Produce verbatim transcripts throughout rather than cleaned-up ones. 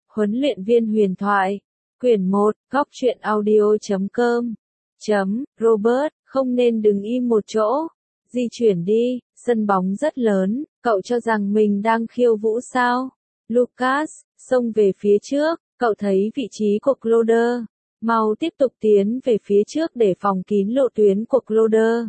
Huấn luyện viên huyền thoại. Quyển một, góc truyện audio chấm com. Chấm, Robert, không nên đứng im một chỗ. Di chuyển đi, sân bóng rất lớn, cậu cho rằng mình đang khiêu vũ sao? Lucas, xông về phía trước, cậu thấy vị trí của Cloder. Mau tiếp tục tiến về phía trước để phòng kín lộ tuyến của Cloder.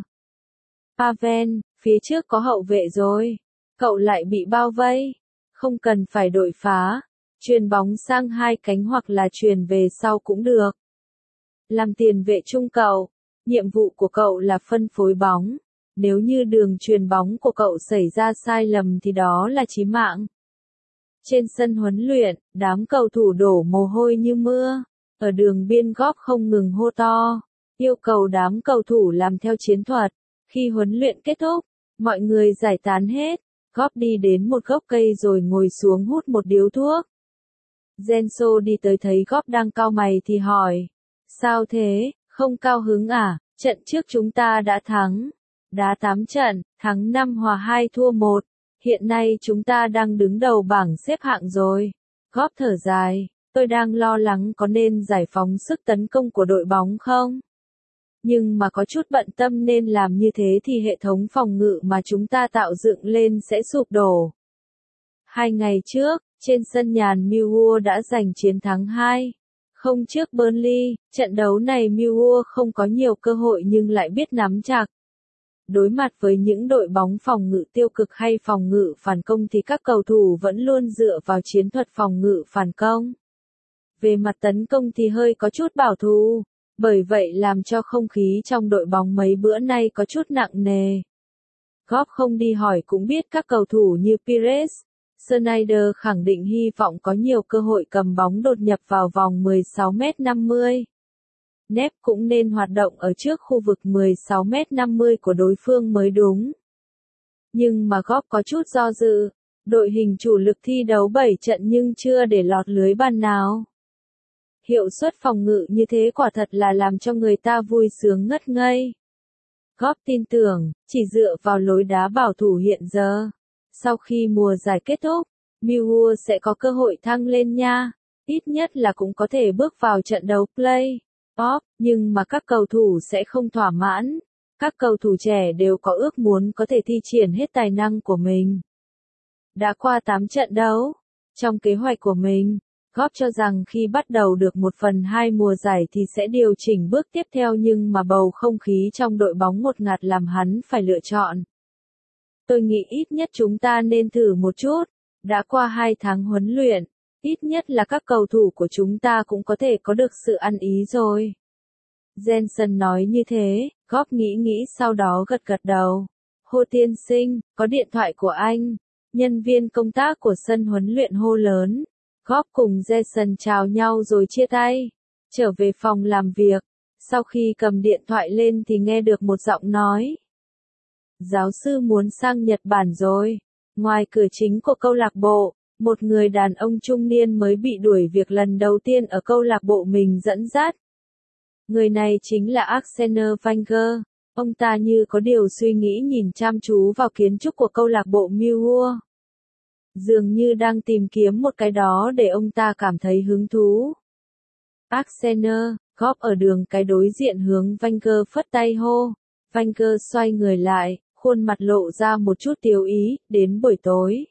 Pavel, phía trước có hậu vệ rồi. Cậu lại bị bao vây. Không cần phải đội phá. Chuyền bóng sang hai cánh hoặc là chuyền về sau cũng được. Làm tiền vệ trung cậu. Nhiệm vụ của cậu là phân phối bóng. Nếu như đường chuyền bóng của cậu xảy ra sai lầm thì đó là chí mạng. Trên sân huấn luyện, đám cầu thủ đổ mồ hôi như mưa. Ở đường biên góp không ngừng hô to. Yêu cầu đám cầu thủ làm theo chiến thuật. Khi huấn luyện kết thúc, mọi người giải tán hết. Góp đi đến một gốc cây rồi ngồi xuống hút một điếu thuốc. Genso đi tới thấy Góp đang cau mày thì hỏi. Sao thế, không cao hứng à? Trận trước chúng ta đã thắng. Đá tám trận, thắng năm hòa hai thua một. Hiện nay chúng ta đang đứng đầu bảng xếp hạng rồi. Góp thở dài. Tôi đang lo lắng có nên giải phóng sức tấn công của đội bóng không? Nhưng mà có chút bận tâm nên làm như thế thì hệ thống phòng ngự mà chúng ta tạo dựng lên sẽ sụp đổ. Hai ngày trước, trên sân nhà Millwall đã giành chiến thắng hai không trước Burnley. Trận đấu này Millwall không có nhiều cơ hội nhưng lại biết nắm chặt. Đối mặt với những đội bóng phòng ngự tiêu cực hay phòng ngự phản công thì các cầu thủ vẫn luôn dựa vào chiến thuật phòng ngự phản công. Về mặt tấn công thì hơi có chút bảo thủ, bởi vậy làm cho không khí trong đội bóng mấy bữa nay có chút nặng nề. Góp không đi hỏi cũng biết các cầu thủ như Pires, Sneijder khẳng định hy vọng có nhiều cơ hội cầm bóng đột nhập vào vòng mười sáu mét năm mươi. Nép cũng nên hoạt động ở trước khu vực mười sáu mét năm mươi của đối phương mới đúng. Nhưng mà Góp có chút do dự, đội hình chủ lực thi đấu bảy trận nhưng chưa để lọt lưới bàn nào. Hiệu suất phòng ngự như thế quả thật là làm cho người ta vui sướng ngất ngây. Góp tin tưởng, chỉ dựa vào lối đá bảo thủ hiện giờ. Sau khi mùa giải kết thúc, Millwall sẽ có cơ hội thăng lên nha. Ít nhất là cũng có thể bước vào trận đấu play-off, nhưng mà các cầu thủ sẽ không thỏa mãn. Các cầu thủ trẻ đều có ước muốn có thể thi triển hết tài năng của mình. Đã qua tám trận đấu, trong kế hoạch của mình, Góp cho rằng khi bắt đầu được một phần hai mùa giải thì sẽ điều chỉnh bước tiếp theo nhưng mà bầu không khí trong đội bóng ngột ngạt làm hắn phải lựa chọn. Tôi nghĩ ít nhất chúng ta nên thử một chút, đã qua hai tháng huấn luyện, ít nhất là các cầu thủ của chúng ta cũng có thể có được sự ăn ý rồi. Jensen nói như thế, Góp nghĩ nghĩ sau đó gật gật đầu. Hô tiên sinh, có điện thoại của anh. Nhân viên công tác của sân huấn luyện hô lớn. Góp cùng Jason chào nhau rồi chia tay. Trở về phòng làm việc. Sau khi cầm điện thoại lên thì nghe được một giọng nói. Giáo sư muốn sang Nhật Bản rồi. Ngoài cửa chính của câu lạc bộ, một người đàn ông trung niên mới bị đuổi việc lần đầu tiên ở câu lạc bộ mình dẫn dắt. Người này chính là Arsene Wenger. Ông ta như có điều suy nghĩ nhìn chăm chú vào kiến trúc của câu lạc bộ Millwall. Dường như đang tìm kiếm một cái đó để ông ta cảm thấy hứng thú. Arsene, Góp ở đường cái đối diện hướng Wenger phất tay hô. Wenger xoay người lại, khuôn mặt lộ ra một chút tiếu ý, đến buổi tối.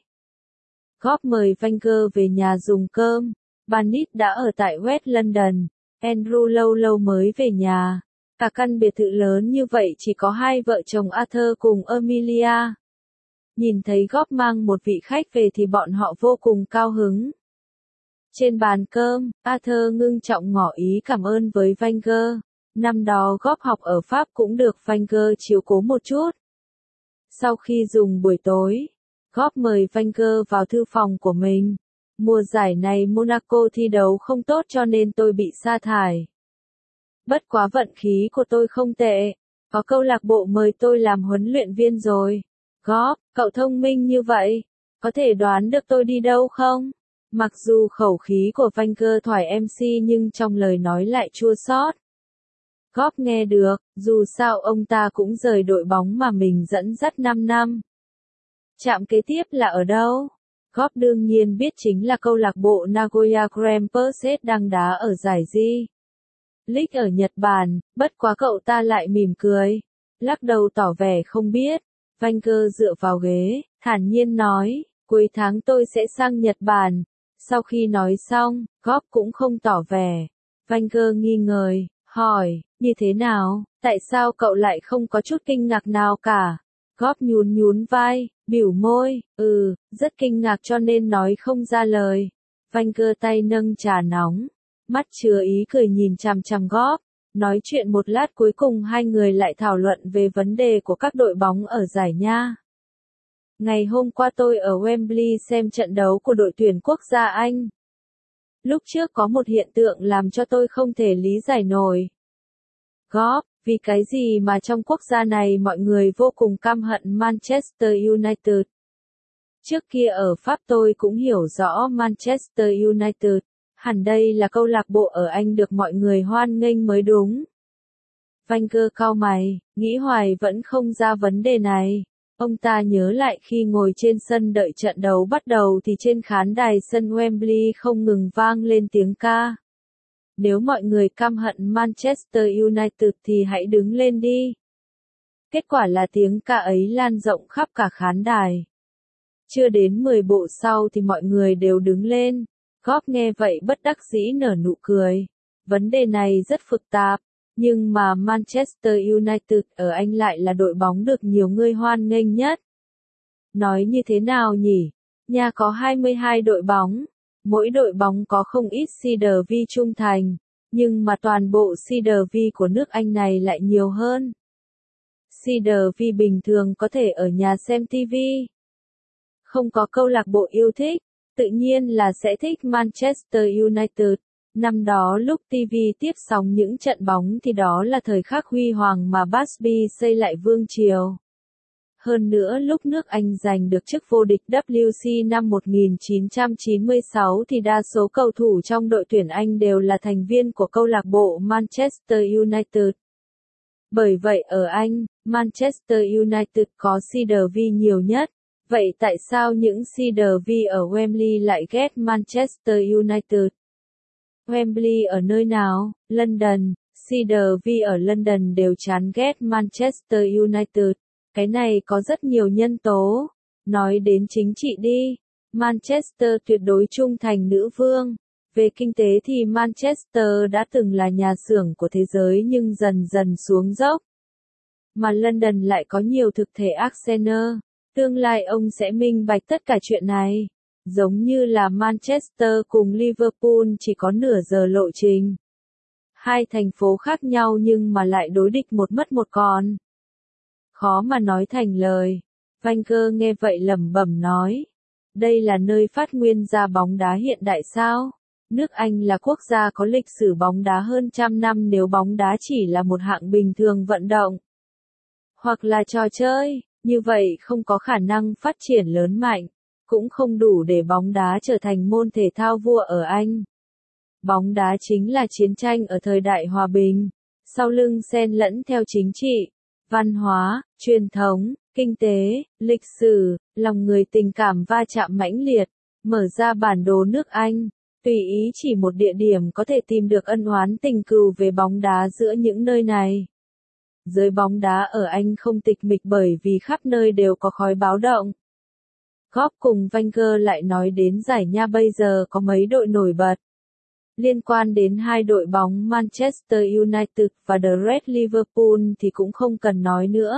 Góp mời Wenger về nhà dùng cơm. Banit đã ở tại West London. Andrew lâu lâu mới về nhà. Cả căn biệt thự lớn như vậy chỉ có hai vợ chồng Arthur cùng Amelia. Nhìn thấy Góp mang một vị khách về thì bọn họ vô cùng cao hứng. Trên bàn cơm, Arthur ngưng trọng ngỏ ý cảm ơn với Wenger. Năm đó Góp học ở Pháp cũng được Wenger chiếu cố một chút. Sau khi dùng buổi tối, Góp mời Wenger vào thư phòng của mình. Mùa giải này Monaco thi đấu không tốt cho nên tôi bị sa thải. Bất quá vận khí của tôi không tệ. Có câu lạc bộ mời tôi làm huấn luyện viên rồi. Góp, cậu thông minh như vậy. Có thể đoán được tôi đi đâu không? Mặc dù khẩu khí của Wenger thoải em xê nhưng trong lời nói lại chua xót. Góp nghe được, dù sao ông ta cũng rời đội bóng mà mình dẫn dắt năm năm. Trạm kế tiếp là ở đâu? Góp đương nhiên biết chính là câu lạc bộ Nagoya Grampus đang đá ở giải J-League ở Nhật Bản, bất quá cậu ta lại mỉm cười, lắc đầu tỏ vẻ không biết. Wenger dựa vào ghế, thản nhiên nói, cuối tháng tôi sẽ sang Nhật Bản. Sau khi nói xong, Góp cũng không tỏ vẻ. Wenger nghi ngờ, hỏi, như thế nào, tại sao cậu lại không có chút kinh ngạc nào cả? Góp nhún nhún vai, biểu môi, ừ, rất kinh ngạc cho nên nói không ra lời. Wenger tay nâng trà nóng, mắt chứa ý cười nhìn chằm chằm Góp. Nói chuyện một lát cuối cùng hai người lại thảo luận về vấn đề của các đội bóng ở giải nha. Ngày hôm qua tôi ở Wembley xem trận đấu của đội tuyển quốc gia Anh. Lúc trước có một hiện tượng làm cho tôi không thể lý giải nổi. Góp, vì cái gì mà trong quốc gia này mọi người vô cùng căm hận Manchester United. Trước kia ở Pháp tôi cũng hiểu rõ Manchester United. Hẳn đây là câu lạc bộ ở Anh được mọi người hoan nghênh mới đúng. Wenger cau mày, nghĩ hoài vẫn không ra vấn đề này. Ông ta nhớ lại khi ngồi trên sân đợi trận đấu bắt đầu thì trên khán đài sân Wembley không ngừng vang lên tiếng ca. Nếu mọi người căm hận Manchester United thì hãy đứng lên đi. Kết quả là tiếng ca ấy lan rộng khắp cả khán đài. Chưa đến mười bộ sau thì mọi người đều đứng lên. Góp nghe vậy bất đắc dĩ nở nụ cười. Vấn đề này rất phức tạp, nhưng mà Manchester United ở Anh lại là đội bóng được nhiều người hoan nghênh nhất. Nói như thế nào nhỉ? Nhà có hai mươi hai đội bóng, mỗi đội bóng có không ít Cedar V trung thành, nhưng mà toàn bộ Cedar V của nước Anh này lại nhiều hơn. Cedar V bình thường có thể ở nhà xem ti vi. Không có câu lạc bộ yêu thích, tự nhiên là sẽ thích Manchester United. Năm đó lúc ti vi tiếp sóng những trận bóng thì đó là thời khắc huy hoàng mà Busby xây lại vương triều. Hơn nữa lúc nước Anh giành được chức vô địch W C năm một nghìn chín trăm chín mươi sáu thì đa số cầu thủ trong đội tuyển Anh đều là thành viên của câu lạc bộ Manchester United. Bởi vậy ở Anh, Manchester United có Cedar V nhiều nhất. Vậy tại sao những Cedar V ở Wembley lại ghét Manchester United? Wembley ở nơi nào? London. Cedar V ở London đều chán ghét Manchester United. Cái này có rất nhiều nhân tố. Nói đến chính trị đi. Manchester tuyệt đối trung thành nữ vương. Về kinh tế thì Manchester đã từng là nhà xưởng của thế giới nhưng dần dần xuống dốc. Mà London lại có nhiều thực thể Arsenal. Tương lai ông sẽ minh bạch tất cả chuyện này. Giống như là Manchester cùng Liverpool chỉ có nửa giờ lộ trình. Hai thành phố khác nhau nhưng mà lại đối địch một mất một còn. Khó mà nói thành lời. Wenger nghe vậy lẩm bẩm nói. Đây là nơi phát nguyên ra bóng đá hiện đại sao? Nước Anh là quốc gia có lịch sử bóng đá hơn trăm năm nếu bóng đá chỉ là một hạng bình thường vận động. Hoặc là trò chơi, như vậy không có khả năng phát triển lớn mạnh. Cũng không đủ để bóng đá trở thành môn thể thao vua ở Anh. Bóng đá chính là chiến tranh ở thời đại hòa bình, sau lưng xen lẫn theo chính trị, văn hóa, truyền thống, kinh tế, lịch sử, lòng người tình cảm va chạm mãnh liệt. Mở ra bản đồ nước Anh, tùy ý chỉ một địa điểm có thể tìm được ân oán tình cừu về bóng đá giữa những nơi này. Giới bóng đá ở Anh không tịch mịch bởi vì khắp nơi đều có khói báo động. Góp cùng Wenger lại nói đến giải nha bây giờ có mấy đội nổi bật. Liên quan đến hai đội bóng Manchester United và The Red Liverpool thì cũng không cần nói nữa.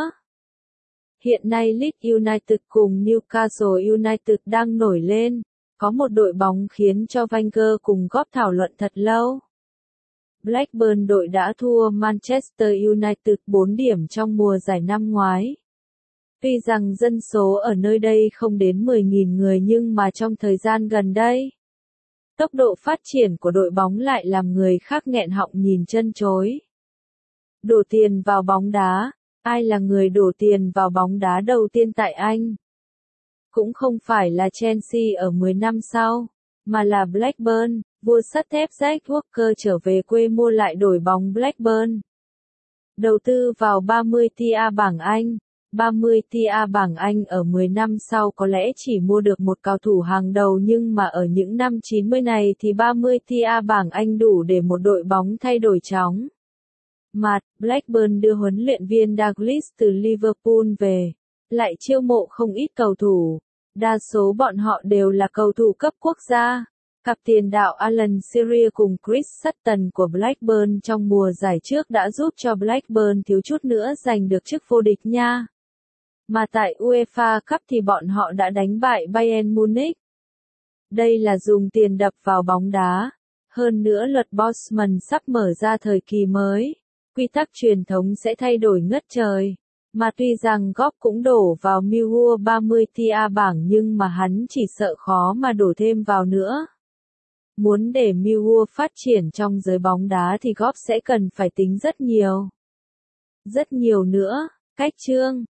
Hiện nay Leeds United cùng Newcastle United đang nổi lên. Có một đội bóng khiến cho Wenger cùng Góp thảo luận thật lâu. Blackburn đội đã thua Manchester United bốn điểm trong mùa giải năm ngoái. Tuy rằng dân số ở nơi đây không đến mười nghìn người nhưng mà trong thời gian gần đây, tốc độ phát triển của đội bóng lại làm người khác nghẹn họng nhìn chân chối. Đổ tiền vào bóng đá, ai là người đổ tiền vào bóng đá đầu tiên tại Anh? Cũng không phải là Chelsea ở mười năm sau, mà là Blackburn, vua sắt thép Jack Walker trở về quê mua lại đội bóng Blackburn. Đầu tư vào ba mươi tỷ bảng Anh. ba mươi tia bảng Anh ở mười năm sau có lẽ chỉ mua được một cầu thủ hàng đầu, nhưng mà ở những năm chín mươi này thì ba mươi tia bảng Anh đủ để một đội bóng thay đổi chóng mặt. Blackburn đưa huấn luyện viên Douglas từ Liverpool về, lại chiêu mộ không ít cầu thủ. Đa số bọn họ đều là cầu thủ cấp quốc gia. Cặp tiền đạo Alan Shearer cùng Chris Sutton của Blackburn trong mùa giải trước đã giúp cho Blackburn thiếu chút nữa giành được chức vô địch nha. Mà tại UEFA Cup thì bọn họ đã đánh bại Bayern Munich. Đây là dùng tiền đập vào bóng đá. Hơn nữa luật Bosman sắp mở ra thời kỳ mới. Quy tắc truyền thống sẽ thay đổi ngất trời. Mà tuy rằng Góp cũng đổ vào Millwall ba mươi tia bảng nhưng mà hắn chỉ sợ khó mà đổ thêm vào nữa. Muốn để Millwall phát triển trong giới bóng đá thì Góp sẽ cần phải tính rất nhiều. Rất nhiều nữa. Cách chương